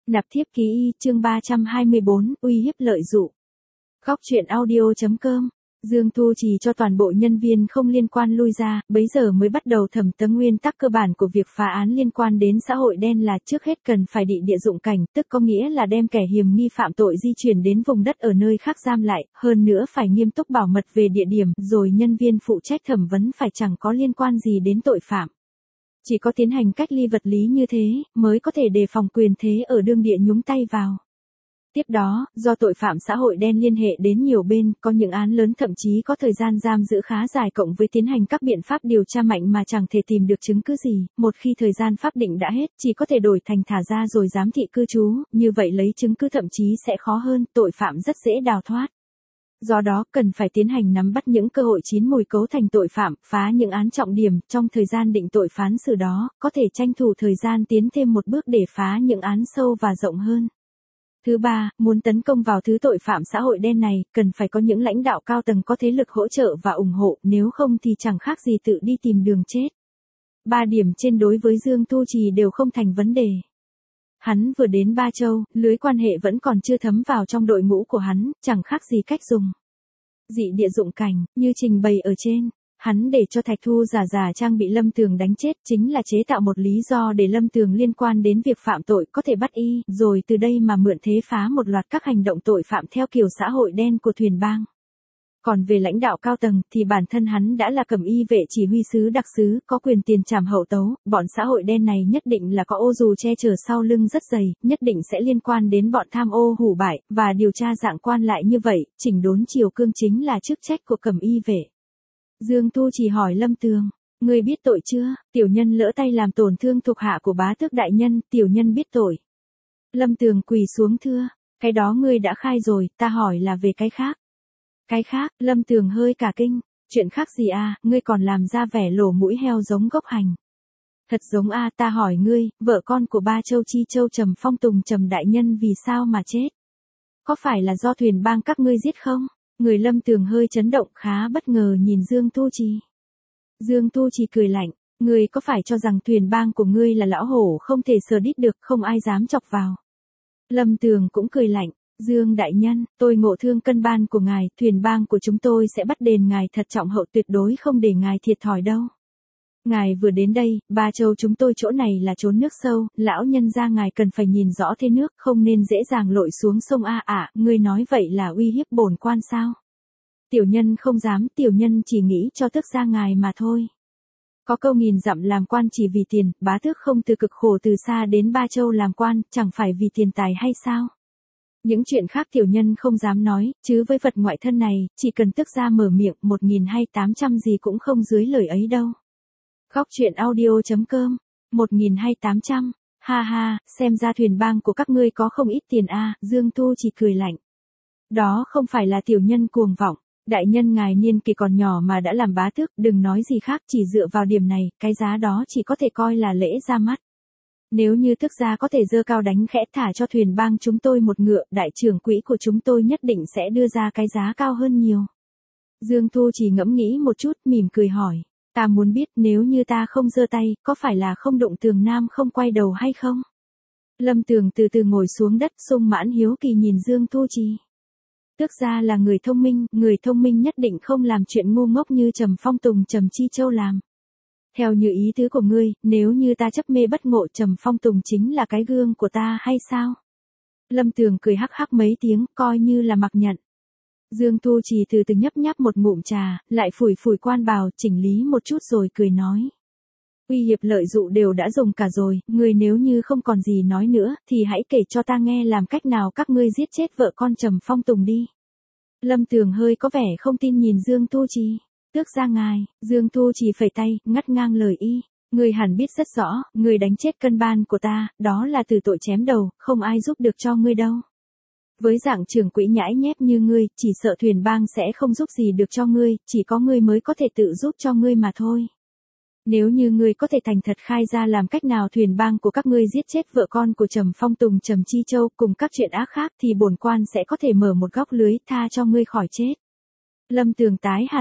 Nạp thiếp ký y, chương 324, uy hiếp lợi dụ. Góc truyện audio.com. Dương Thu Trì cho toàn bộ nhân viên không liên quan lui ra, bấy giờ mới bắt đầu thẩm vấn. Nguyên tắc cơ bản của việc phá án liên quan đến xã hội đen là trước hết cần phải địa dụng cảnh, tức có nghĩa là đem kẻ hiềm nghi phạm tội di chuyển đến vùng đất ở nơi khác giam lại, hơn nữa phải nghiêm túc bảo mật về địa điểm, rồi nhân viên phụ trách thẩm vấn phải chẳng có liên quan gì đến tội phạm. Chỉ có tiến hành cách ly vật lý như thế, mới có thể đề phòng quyền thế ở đương địa nhúng tay vào. Tiếp đó, do tội phạm xã hội đen liên hệ đến nhiều bên, có những án lớn thậm chí có thời gian giam giữ khá dài cộng với tiến hành các biện pháp điều tra mạnh mà chẳng thể tìm được chứng cứ gì, một khi thời gian pháp định đã hết, chỉ có thể đổi thành thả ra rồi giám thị cư trú, như vậy lấy chứng cứ thậm chí sẽ khó hơn, tội phạm rất dễ đào thoát. Do đó, cần phải tiến hành nắm bắt những cơ hội chín mùi cấu thành tội phạm, phá những án trọng điểm, trong thời gian định tội phán xử đó, có thể tranh thủ thời gian tiến thêm một bước để phá những án sâu và rộng hơn. Thứ ba, muốn tấn công vào thứ tội phạm xã hội đen này, cần phải có những lãnh đạo cao tầng có thế lực hỗ trợ và ủng hộ, nếu không thì chẳng khác gì tự đi tìm đường chết. 3 điểm trên đối với Dương Thu Trì đều không thành vấn đề. Hắn vừa đến Ba Châu, lưới quan hệ vẫn còn chưa thấm vào trong đội ngũ của hắn, chẳng khác gì cách dùng dị địa dụng cảnh, như trình bày ở trên. Hắn để cho Thạch Thu giả trang bị Lâm Tường đánh chết, chính là chế tạo một lý do để Lâm Tường liên quan đến việc phạm tội có thể bắt y, rồi từ đây mà mượn thế phá một loạt các hành động tội phạm theo kiểu xã hội đen của Thuyền Bang. Còn về lãnh đạo cao tầng thì bản thân hắn đã là Cẩm Y vệ chỉ huy sứ đặc sứ, có quyền tiền trảm hậu tấu, bọn xã hội đen này nhất định là có ô dù che chở sau lưng rất dày, nhất định sẽ liên quan đến bọn tham ô hủ bại, và điều tra dạng quan lại như vậy, chỉnh đốn triều cương chính là chức trách của Cẩm Y vệ. Dương Thu Trì hỏi Lâm Tường, ngươi biết tội chưa? Tiểu nhân lỡ tay làm tổn thương thuộc hạ của bá tước đại nhân, tiểu nhân biết tội. Lâm Tường quỳ xuống thưa, cái đó ngươi đã khai rồi, ta hỏi là về cái khác. Cái khác, Lâm Tường hơi cả kinh, chuyện khác gì à, ngươi còn làm ra vẻ lổ mũi heo giống gốc hành. Thật giống à, ta hỏi ngươi, vợ con của Ba Châu Chi Châu Trầm Phong Tùng Trầm đại nhân vì sao mà chết? Có phải là do Thuyền Bang các ngươi giết không? Người Lâm Tường hơi chấn động, khá bất ngờ nhìn Dương Thu Trì. Dương Thu Trì cười lạnh, ngươi có phải cho rằng Thuyền Bang của ngươi là lão hổ không thể sờ đít được, không ai dám chọc vào? Lâm Tường cũng cười lạnh, Dương đại nhân, tôi ngộ thương cân ban của ngài, Thuyền Bang của chúng tôi sẽ bắt đền ngài thật trọng hậu, tuyệt đối không để ngài thiệt thòi đâu. Ngài vừa đến đây, Ba Châu chúng tôi chỗ này là chốn nước sâu, lão nhân gia ngài cần phải nhìn rõ thế nước, không nên dễ dàng lội xuống sông ngươi nói vậy là uy hiếp bổn quan sao? Tiểu nhân không dám, tiểu nhân chỉ nghĩ cho tước gia ngài mà thôi. Có câu nghìn dặm làm quan chỉ vì tiền, bá tước không từ cực khổ từ xa đến Ba Châu làm quan, chẳng phải vì tiền tài hay sao? Những chuyện khác tiểu nhân không dám nói, chứ với vật ngoại thân này, chỉ cần tước gia mở miệng, 1.000 hay 800 gì cũng không dưới lời ấy đâu. Góc truyện audio.com, 1.000 hay 800, ha ha, xem ra Thuyền Bang của các ngươi có không ít tiền à, Dương Thu chỉ cười lạnh. Đó không phải là tiểu nhân cuồng vọng, đại nhân ngài niên kỷ còn nhỏ mà đã làm bá tước, đừng nói gì khác, chỉ dựa vào điểm này, cái giá đó chỉ có thể coi là lễ ra mắt. Nếu như tước gia có thể giơ cao đánh khẽ thả cho Thuyền Bang chúng tôi một ngựa, đại trưởng quỹ của chúng tôi nhất định sẽ đưa ra cái giá cao hơn nhiều. Dương Thu chỉ ngẫm nghĩ một chút, mỉm cười hỏi. Ta muốn biết nếu như ta không giơ tay, có phải là không đụng Tường Nam không quay đầu hay không? Lâm Tường từ từ ngồi xuống đất, sung mãn hiếu kỳ nhìn Dương Thu Trì. Tước gia là người thông minh nhất định không làm chuyện ngu ngốc như Trầm Phong Tùng Trầm Chi Châu làm. Theo như ý tứ của ngươi, nếu như ta chấp mê bất ngộ, Trầm Phong Tùng chính là cái gương của ta hay sao? Lâm Tường cười hắc hắc mấy tiếng, coi như là mặc nhận. Dương Thu Trì từ từ nhấp nháp một ngụm trà, lại phủi phủi quan bào, chỉnh lý một chút rồi cười nói. Uy hiếp lợi dụ đều đã dùng cả rồi, ngươi nếu như không còn gì nói nữa, thì hãy kể cho ta nghe làm cách nào các ngươi giết chết vợ con Trầm Phong Tùng đi. Lâm Tường hơi có vẻ không tin nhìn Dương Thu Trì. Tước gia ngài, Dương Thu Trì phẩy tay, ngắt ngang lời y. Ngươi hẳn biết rất rõ, ngươi đánh chết cân ban của ta, đó là từ tội chém đầu, không ai giúp được cho ngươi đâu. Với dạng trưởng quỹ nhãi nhép như ngươi, chỉ sợ Thuyền Bang sẽ không giúp gì được cho ngươi, chỉ có ngươi mới có thể tự giúp cho ngươi mà thôi. Nếu như ngươi có thể thành thật khai ra làm cách nào Thuyền Bang của các ngươi giết chết vợ con của Trầm Phong Tùng Trầm Chi Châu cùng các chuyện ác khác thì bổn quan sẽ có thể mở một góc lưới tha cho ngươi khỏi chết. Lâm Tường tái hẳn mặt,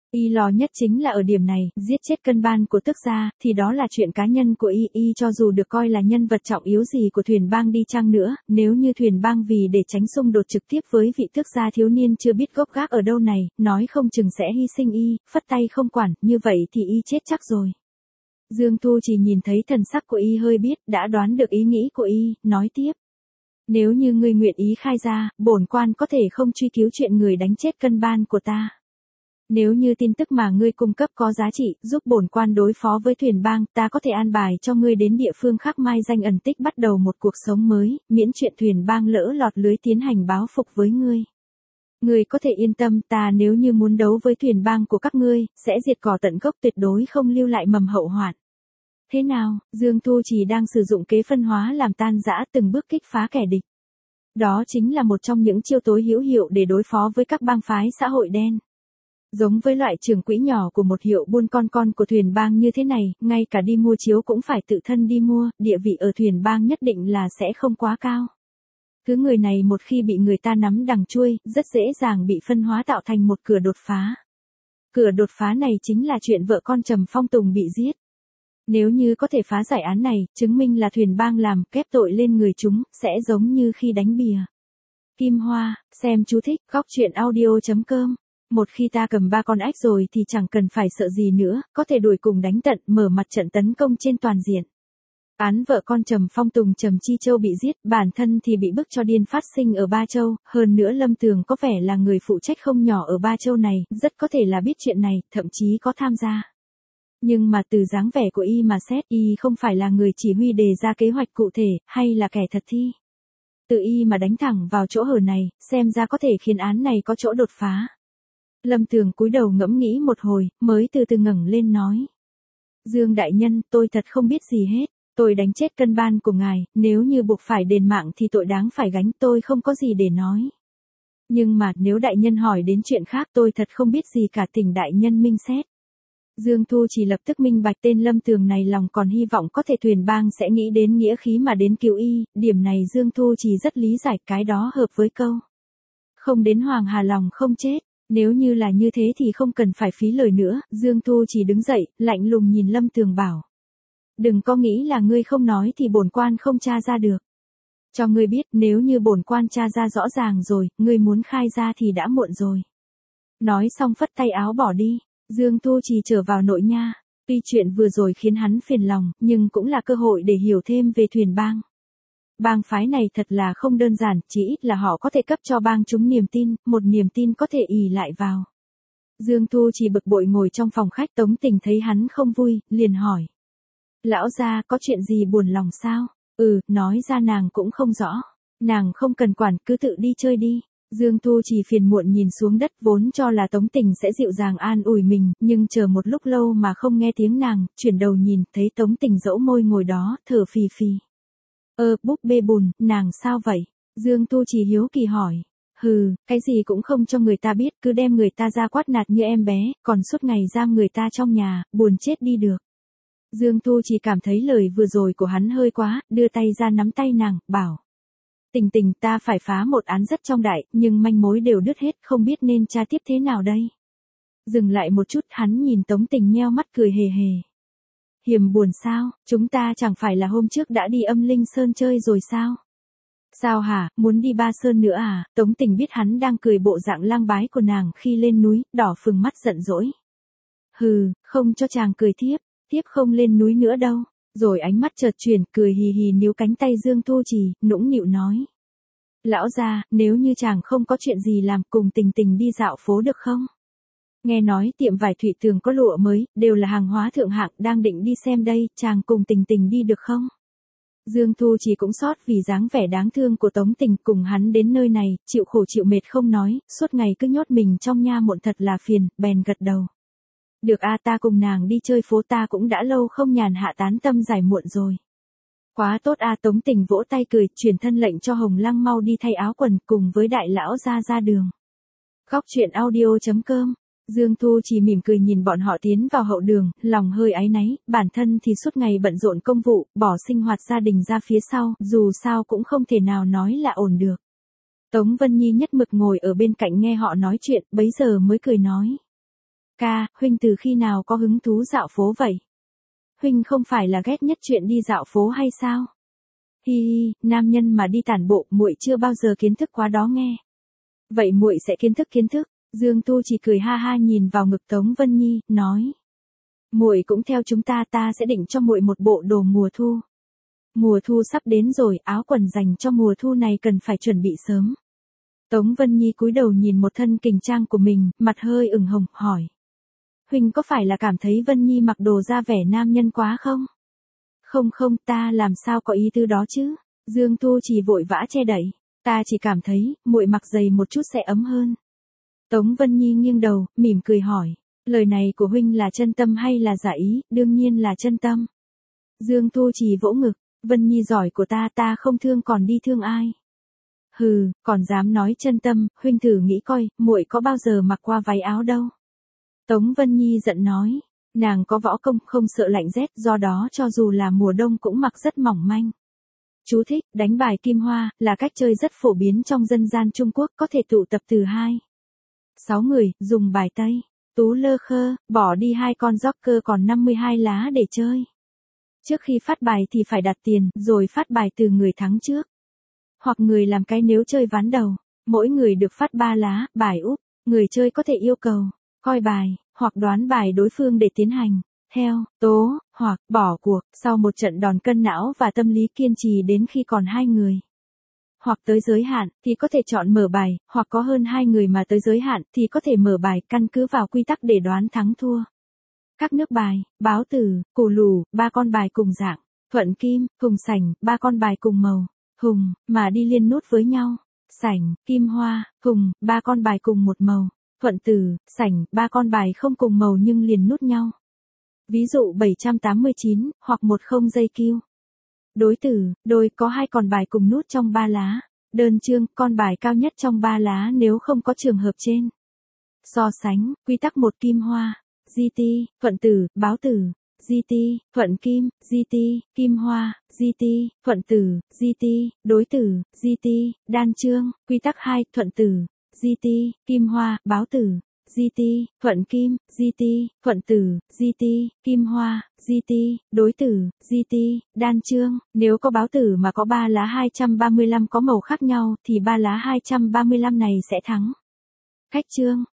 Y lo nhất chính là ở điểm này, giết chết cân ban của tước gia, thì đó là chuyện cá nhân của Y cho dù được coi là nhân vật trọng yếu gì của thuyền bang đi chăng nữa, nếu như thuyền bang vì để tránh xung đột trực tiếp với vị tước gia thiếu niên chưa biết gốc gác ở đâu này, nói không chừng sẽ hy sinh Y, phất tay không quản, như vậy thì Y chết chắc rồi. Dương Thu chỉ nhìn thấy thần sắc của Y hơi biết, đã đoán được ý nghĩ của Y, nói tiếp. Nếu như ngươi nguyện ý khai ra, bổn quan có thể không truy cứu chuyện người đánh chết cân ban của ta. Nếu như tin tức mà ngươi cung cấp có giá trị, giúp bổn quan đối phó với thuyền bang, ta có thể an bài cho ngươi đến địa phương khác mai danh ẩn tích bắt đầu một cuộc sống mới, miễn chuyện thuyền bang lỡ lọt lưới tiến hành báo phục với ngươi. Ngươi có thể yên tâm, ta nếu như muốn đấu với thuyền bang của các ngươi, sẽ diệt cỏ tận gốc tuyệt đối không lưu lại mầm hậu hoạn. Thế nào, Dương Thu chỉ đang sử dụng kế phân hóa làm tan rã từng bước kích phá kẻ địch. Đó chính là một trong những chiêu tối hữu hiệu để đối phó với các bang phái xã hội đen. Giống với loại trưởng quỹ nhỏ của một hiệu buôn con của thuyền bang như thế này, ngay cả đi mua chiếu cũng phải tự thân đi mua, địa vị ở thuyền bang nhất định là sẽ không quá cao. Cứ người này một khi bị người ta nắm đằng chuôi, rất dễ dàng bị phân hóa tạo thành một cửa đột phá. Cửa đột phá này chính là chuyện vợ con Trầm Phong Tùng bị giết. Nếu như có thể phá giải án này, chứng minh là thuyền bang làm, kép tội lên người chúng, sẽ giống như khi đánh bìa. Kim Hoa, xem chú thích, góc truyện audio.com. Một khi ta cầm 3 con ếch rồi thì chẳng cần phải sợ gì nữa, có thể đuổi cùng đánh tận, mở mặt trận tấn công trên toàn diện. Án vợ con Trầm Phong Tùng Trầm Chi Châu bị giết, bản thân thì bị bức cho điên phát sinh ở Ba Châu, hơn nữa Lâm Tường có vẻ là người phụ trách không nhỏ ở Ba Châu này, rất có thể là biết chuyện này, thậm chí có tham gia. Nhưng mà từ dáng vẻ của Y mà xét, Y không phải là người chỉ huy đề ra kế hoạch cụ thể, hay là kẻ thật thi. Từ Y mà đánh thẳng vào chỗ hở này, xem ra có thể khiến án này có chỗ đột phá. Lâm Tường cúi đầu ngẫm nghĩ một hồi, mới từ từ ngẩng lên nói. Dương đại nhân, tôi thật không biết gì hết. Tôi đánh chết cân ban của ngài, nếu như buộc phải đền mạng thì tội đáng phải gánh, tôi không có gì để nói. Nhưng mà, nếu đại nhân hỏi đến chuyện khác tôi thật không biết gì cả, thỉnh đại nhân minh xét. Dương Thu chỉ lập tức minh bạch tên Lâm Tường này lòng còn hy vọng có thể thuyền bang sẽ nghĩ đến nghĩa khí mà đến cứu Y, điểm này Dương Thu chỉ rất lý giải, cái đó hợp với câu. Không đến Hoàng Hà lòng không chết. Nếu như là như thế thì không cần phải phí lời nữa, Dương Thu chỉ đứng dậy, lạnh lùng nhìn Lâm Tường bảo. Đừng có nghĩ là ngươi không nói thì bổn quan không tra ra được. Cho ngươi biết, nếu như bổn quan tra ra rõ ràng rồi, ngươi muốn khai ra thì đã muộn rồi. Nói xong phất tay áo bỏ đi, Dương Thu chỉ trở vào nội nha. Tuy chuyện vừa rồi khiến hắn phiền lòng, nhưng cũng là cơ hội để hiểu thêm về thuyền bang. Bang phái này thật là không đơn giản, chỉ ít là họ có thể cấp cho bang chúng niềm tin, một niềm tin có thể ỷ lại vào. Dương Thu chỉ bực bội ngồi trong phòng khách, Tống Tình thấy hắn không vui, liền hỏi. Lão gia có chuyện gì buồn lòng sao? Nói ra nàng cũng không rõ. Nàng không cần quản, cứ tự đi chơi đi. Dương Thu chỉ phiền muộn nhìn xuống đất, vốn cho là Tống Tình sẽ dịu dàng an ủi mình, nhưng chờ một lúc lâu mà không nghe tiếng nàng, chuyển đầu nhìn, thấy Tống Tình dẫu môi ngồi đó, thở phì phì. Búp bê bùn, nàng sao vậy? Dương Thu chỉ hiếu kỳ hỏi. Cái gì cũng không cho người ta biết, cứ đem người ta ra quát nạt như em bé, còn suốt ngày giam người ta trong nhà, buồn chết đi được. Dương Thu chỉ cảm thấy lời vừa rồi của hắn hơi quá, đưa tay ra nắm tay nàng, bảo. Tình Tình, ta phải phá một án rất trọng đại, nhưng manh mối đều đứt hết, không biết nên tra tiếp thế nào đây. Dừng lại một chút, hắn nhìn Tống Tình nheo mắt cười hề hề. Hiểm buồn sao, chúng ta chẳng phải là hôm trước đã đi Âm Linh Sơn chơi rồi sao? Sao hả, muốn đi Ba Sơn nữa à? Tống Tình biết hắn đang cười bộ dạng lang bái của nàng khi lên núi, đỏ phừng mắt giận dỗi. Không cho chàng cười tiếp không lên núi nữa đâu. Rồi ánh mắt chợt chuyển, cười hì hì níu cánh tay Dương Thu Trì, nũng nịu nói. Lão gia, nếu như chàng không có chuyện gì làm, cùng Tình Tình đi dạo phố được không? Nghe nói tiệm vải Thụy Tường có lụa mới, đều là hàng hóa thượng hạng, đang định đi xem đây, chàng cùng Tình Tình đi được không? Dương Thu chỉ cũng xót vì dáng vẻ đáng thương của Tống Tình, cùng hắn đến nơi này, chịu khổ chịu mệt không nói, suốt ngày cứ nhốt mình trong nha muộn thật là phiền, bèn gật đầu. Được ta cùng nàng đi chơi phố, ta cũng đã lâu không nhàn hạ tán tâm giải muộn rồi. Quá tốt Tống Tình vỗ tay cười, truyền thân lệnh cho Hồng Lăng mau đi thay áo quần cùng với đại lão ra đường. Góc truyện audio.com. Dương Thu chỉ mỉm cười nhìn bọn họ tiến vào hậu đường, lòng hơi áy náy, bản thân thì suốt ngày bận rộn công vụ, bỏ sinh hoạt gia đình ra phía sau, dù sao cũng không thể nào nói là ổn được. Tống Vân Nhi nhất mực ngồi ở bên cạnh nghe họ nói chuyện, bấy giờ mới cười nói. Ca, huynh từ khi nào có hứng thú dạo phố vậy? Huynh không phải là ghét nhất chuyện đi dạo phố hay sao? Hi hi, nam nhân mà đi tản bộ, muội chưa bao giờ kiến thức quá đó nghe. Vậy muội sẽ kiến thức. Dương Tu chỉ cười ha ha nhìn vào ngực Tống Vân Nhi, nói: "Muội cũng theo chúng ta sẽ định cho muội một bộ đồ mùa thu. Mùa thu sắp đến rồi, áo quần dành cho mùa thu này cần phải chuẩn bị sớm." Tống Vân Nhi cúi đầu nhìn một thân kình trang của mình, mặt hơi ửng hồng, hỏi: "Huynh có phải là cảm thấy Vân Nhi mặc đồ ra vẻ nam nhân quá không?" Không, ta làm sao có ý tư đó chứ?" Dương Tu chỉ vội vã che đậy. "Ta chỉ cảm thấy, muội mặc dày một chút sẽ ấm hơn." Tống Vân Nhi nghiêng đầu, mỉm cười hỏi: "Lời này của huynh là chân tâm hay là giả ý?" "Đương nhiên là chân tâm." Dương Tu chỉ vỗ ngực: "Vân Nhi giỏi của ta không thương còn đi thương ai?" "Hừ, còn dám nói chân tâm, huynh thử nghĩ coi, muội có bao giờ mặc qua váy áo đâu." Tống Vân Nhi giận nói. Nàng có võ công, không sợ lạnh rét, do đó cho dù là mùa đông cũng mặc rất mỏng manh. Chú thích: đánh bài kim hoa là cách chơi rất phổ biến trong dân gian Trung Quốc, có thể tụ tập từ 6 người, dùng bài Tây. Tú lơ khơ, bỏ đi 2 con joker còn 52 lá để chơi. Trước khi phát bài thì phải đặt tiền, rồi phát bài từ người thắng trước. Hoặc người làm cái nếu chơi ván đầu. Mỗi người được phát 3 lá, bài úp. Người chơi có thể yêu cầu coi bài, hoặc đoán bài đối phương để tiến hành theo tố, hoặc bỏ cuộc, sau một trận đòn cân não và tâm lý kiên trì đến khi còn 2 người. Hoặc tới giới hạn, thì có thể chọn mở bài, hoặc có hơn 2 người mà tới giới hạn, thì có thể mở bài, căn cứ vào quy tắc để đoán thắng thua. Các nước bài: báo tử, cù lù, 3 con bài cùng dạng, thuận kim, hùng sảnh, 3 con bài cùng màu, hùng, mà đi liên nút với nhau, sảnh, kim hoa, hùng, 3 con bài cùng một màu, thuận tử, sảnh, 3 con bài không cùng màu nhưng liền nút nhau. Ví dụ 789, hoặc 10 dây kiêu. Đối tử, đôi, có 2 con bài cùng nút trong 3 lá. Đơn chương, con bài cao nhất trong 3 lá nếu không có trường hợp trên. So sánh, quy tắc 1 kim hoa, GT, thuận tử, báo tử, GT, thuận kim, GT, kim hoa, GT, thuận tử, GT, đối tử, GT, đan chương, quy tắc 2, thuận tử, GT, kim hoa, báo tử, GT, thuận kim, GT, thuận tử, GT, kim hoa, GT, đối tử, GT, đan chương. Nếu có báo tử mà có 3 lá 235 có màu khác nhau thì 3 lá 235 này sẽ thắng. Khách chương.